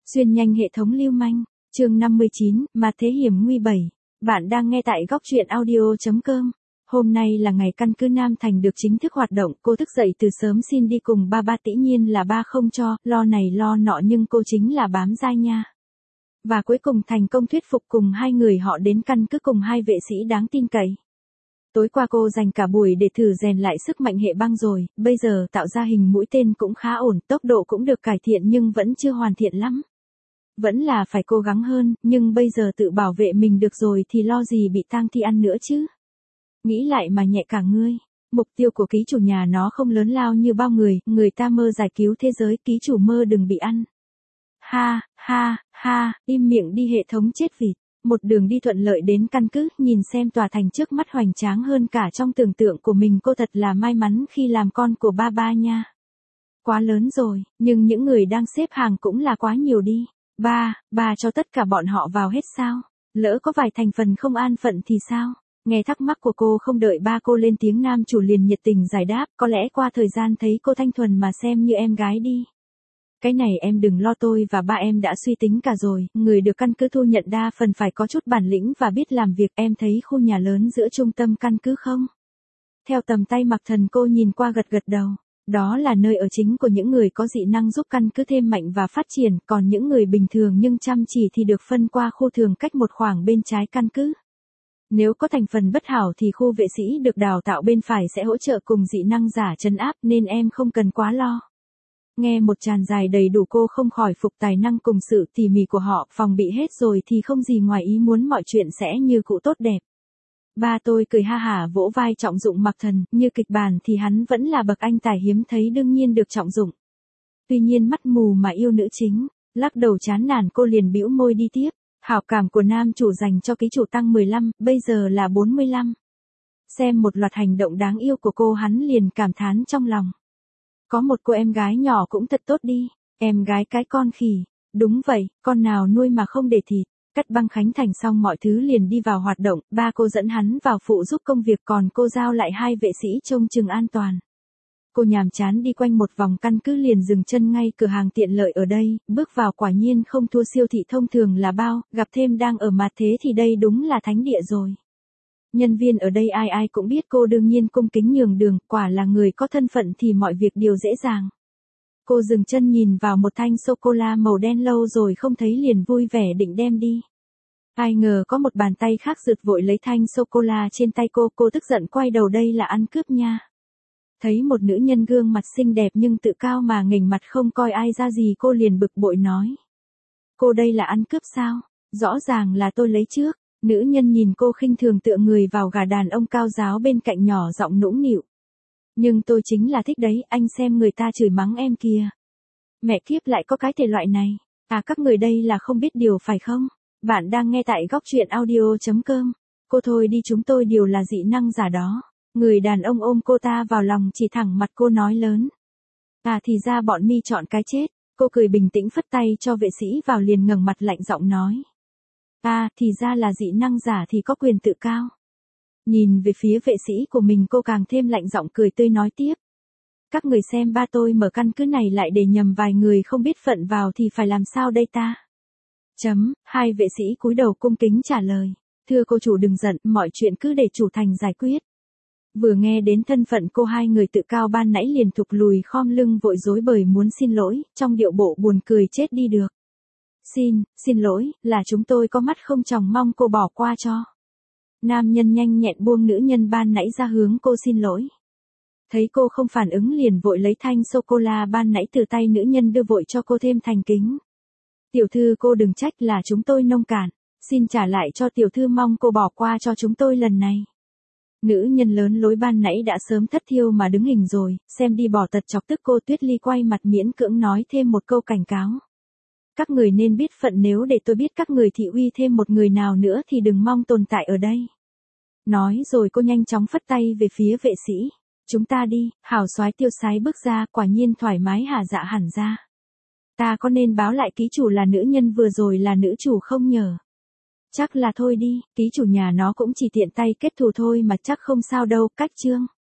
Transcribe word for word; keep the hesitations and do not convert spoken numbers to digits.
Xuyên nhanh hệ thống lưu manh, chương năm mươi chín, mà thế hiểm nguy bảy. Bạn đang nghe tại góc truyện audio chấm com. Hôm nay là ngày căn cứ Nam Thành được chính thức hoạt động, cô thức dậy từ sớm xin đi cùng ba ba, tĩ nhiên là ba không cho, lo này lo nọ nhưng cô chính là bám dai nha. Và cuối cùng thành công thuyết phục cùng hai người họ đến căn cứ cùng hai vệ sĩ đáng tin cậy. Tối qua cô dành cả buổi để thử rèn lại sức mạnh hệ băng rồi, bây giờ tạo ra hình mũi tên cũng khá ổn, tốc độ cũng được cải thiện nhưng vẫn chưa hoàn thiện lắm. Vẫn là phải cố gắng hơn, nhưng bây giờ tự bảo vệ mình được rồi thì lo gì bị tang thi ăn nữa chứ. Nghĩ lại mà nhẹ cả ngươi. Mục tiêu của ký chủ nhà nó không lớn lao như bao người, người ta mơ giải cứu thế giới, ký chủ mơ đừng bị ăn. Ha, ha, ha, im miệng đi hệ thống chết vịt. Một đường đi thuận lợi đến căn cứ, nhìn xem tòa thành trước mắt hoành tráng hơn cả trong tưởng tượng của mình, cô thật là may mắn khi làm con của ba ba nha. Quá lớn rồi, nhưng những người đang xếp hàng cũng là quá nhiều đi. Ba, ba cho tất cả bọn họ vào hết sao? Lỡ có vài thành phần không an phận thì sao? Nghe thắc mắc của cô không đợi ba cô lên tiếng, nam chủ liền nhiệt tình giải đáp, có lẽ qua thời gian thấy cô thanh thuần mà xem như em gái đi. Cái này em đừng lo, tôi và ba em đã suy tính cả rồi, người được căn cứ thu nhận đa phần phải có chút bản lĩnh và biết làm việc. Em thấy khu nhà lớn giữa trung tâm căn cứ không? Theo tầm tay Mặc Thần cô nhìn qua gật gật đầu. Đó là nơi ở chính của những người có dị năng giúp căn cứ thêm mạnh và phát triển, còn những người bình thường nhưng chăm chỉ thì được phân qua khu thường cách một khoảng bên trái căn cứ. Nếu có thành phần bất hảo thì khu vệ sĩ được đào tạo bên phải sẽ hỗ trợ cùng dị năng giả trấn áp, nên em không cần quá lo. Nghe một tràn dài đầy đủ, cô không khỏi phục tài năng cùng sự tỉ mỉ của họ, phòng bị hết rồi thì không gì ngoài ý muốn, mọi chuyện sẽ như cũ tốt đẹp. Ba tôi cười ha hả vỗ vai trọng dụng Mặc Thần, như kịch bản thì hắn vẫn là bậc anh tài hiếm thấy, đương nhiên được trọng dụng. Tuy nhiên mắt mù mà yêu nữ chính, lắc đầu chán nản cô liền bĩu môi đi tiếp. Hảo cảm của nam chủ dành cho ký chủ tăng mười lăm, bây giờ là bốn mươi lăm. Xem một loạt hành động đáng yêu của cô, hắn liền cảm thán trong lòng. Có một cô em gái nhỏ cũng thật tốt đi, em gái cái con khỉ. Đúng vậy, con nào nuôi mà không để thịt. Cắt băng khánh thành xong mọi thứ liền đi vào hoạt động, ba cô dẫn hắn vào phụ giúp công việc, còn cô giao lại hai vệ sĩ trông chừng an toàn. Cô nhàm chán đi quanh một vòng căn cứ liền dừng chân ngay cửa hàng tiện lợi ở đây, bước vào quả nhiên không thua siêu thị thông thường là bao, gặp thêm đang ở mặt thế thì đây đúng là thánh địa rồi. Nhân viên ở đây ai ai cũng biết cô, đương nhiên cung kính nhường đường, quả là người có thân phận thì mọi việc đều dễ dàng. Cô dừng chân nhìn vào một thanh sô-cô-la màu đen lâu rồi không thấy liền vui vẻ định đem đi. Ai ngờ có một bàn tay khác rượt vội lấy thanh sô-cô-la trên tay cô, cô tức giận quay đầu, đây là ăn cướp nha. Thấy một nữ nhân gương mặt xinh đẹp nhưng tự cao mà nghềnh mặt không coi ai ra gì, cô liền bực bội nói. Cô đây là ăn cướp sao? Rõ ràng là tôi lấy trước. Nữ nhân nhìn cô khinh thường tựa người vào gà đàn ông cao giáo bên cạnh nhỏ giọng nũng nịu. Nhưng tôi chính là thích đấy, anh xem người ta chửi mắng em kìa. Mẹ kiếp, lại có cái thể loại này. À, các người đây là không biết điều phải không? Bạn đang nghe tại góc truyện audio chấm com. Cô thôi đi, chúng tôi đều là dị năng giả đó. Người đàn ông ôm cô ta vào lòng chỉ thẳng mặt cô nói lớn. À thì ra bọn mi chọn cái chết. Cô cười bình tĩnh phất tay cho vệ sĩ vào liền ngẩng mặt lạnh giọng nói. À thì ra là dị năng giả thì có quyền tự cao. Nhìn về phía vệ sĩ của mình cô càng thêm lạnh giọng cười tươi nói tiếp. Các người xem, ba tôi mở căn cứ này lại để nhầm vài người không biết phận vào thì phải làm sao đây ta? Chấm, hai vệ sĩ cúi đầu cung kính trả lời. Thưa cô chủ đừng giận, mọi chuyện cứ để chủ thành giải quyết. Vừa nghe đến thân phận cô, hai người tự cao ban nãy liền thụt lùi khom lưng vội dối bời muốn xin lỗi, trong điệu bộ buồn cười chết đi được. Xin, xin lỗi, là chúng tôi có mắt không tròng, mong cô bỏ qua cho. Nam nhân nhanh nhẹn buông nữ nhân ban nãy ra hướng cô xin lỗi. Thấy cô không phản ứng liền vội lấy thanh sô-cô-la ban nãy từ tay nữ nhân đưa vội cho cô thêm thành kính. Tiểu thư cô đừng trách, là chúng tôi nông cạn, xin trả lại cho tiểu thư, mong cô bỏ qua cho chúng tôi lần này. Nữ nhân lớn lối ban nãy đã sớm thất thiêu mà đứng hình rồi, xem đi bỏ tật chọc tức cô. Tuyết Ly quay mặt miễn cưỡng nói thêm một câu cảnh cáo. Các người nên biết phận, nếu để tôi biết các người thị uy thêm một người nào nữa thì đừng mong tồn tại ở đây. Nói rồi cô nhanh chóng phất tay về phía vệ sĩ. Chúng ta đi. Hảo soái tiêu sái bước ra, quả nhiên thoải mái hả dạ hẳn ra. Ta có nên báo lại ký chủ là nữ nhân vừa rồi là nữ chủ không nhờ? Chắc là thôi đi, ký chủ nhà nó cũng chỉ tiện tay kết thù thôi mà, chắc không sao đâu. Cách chương.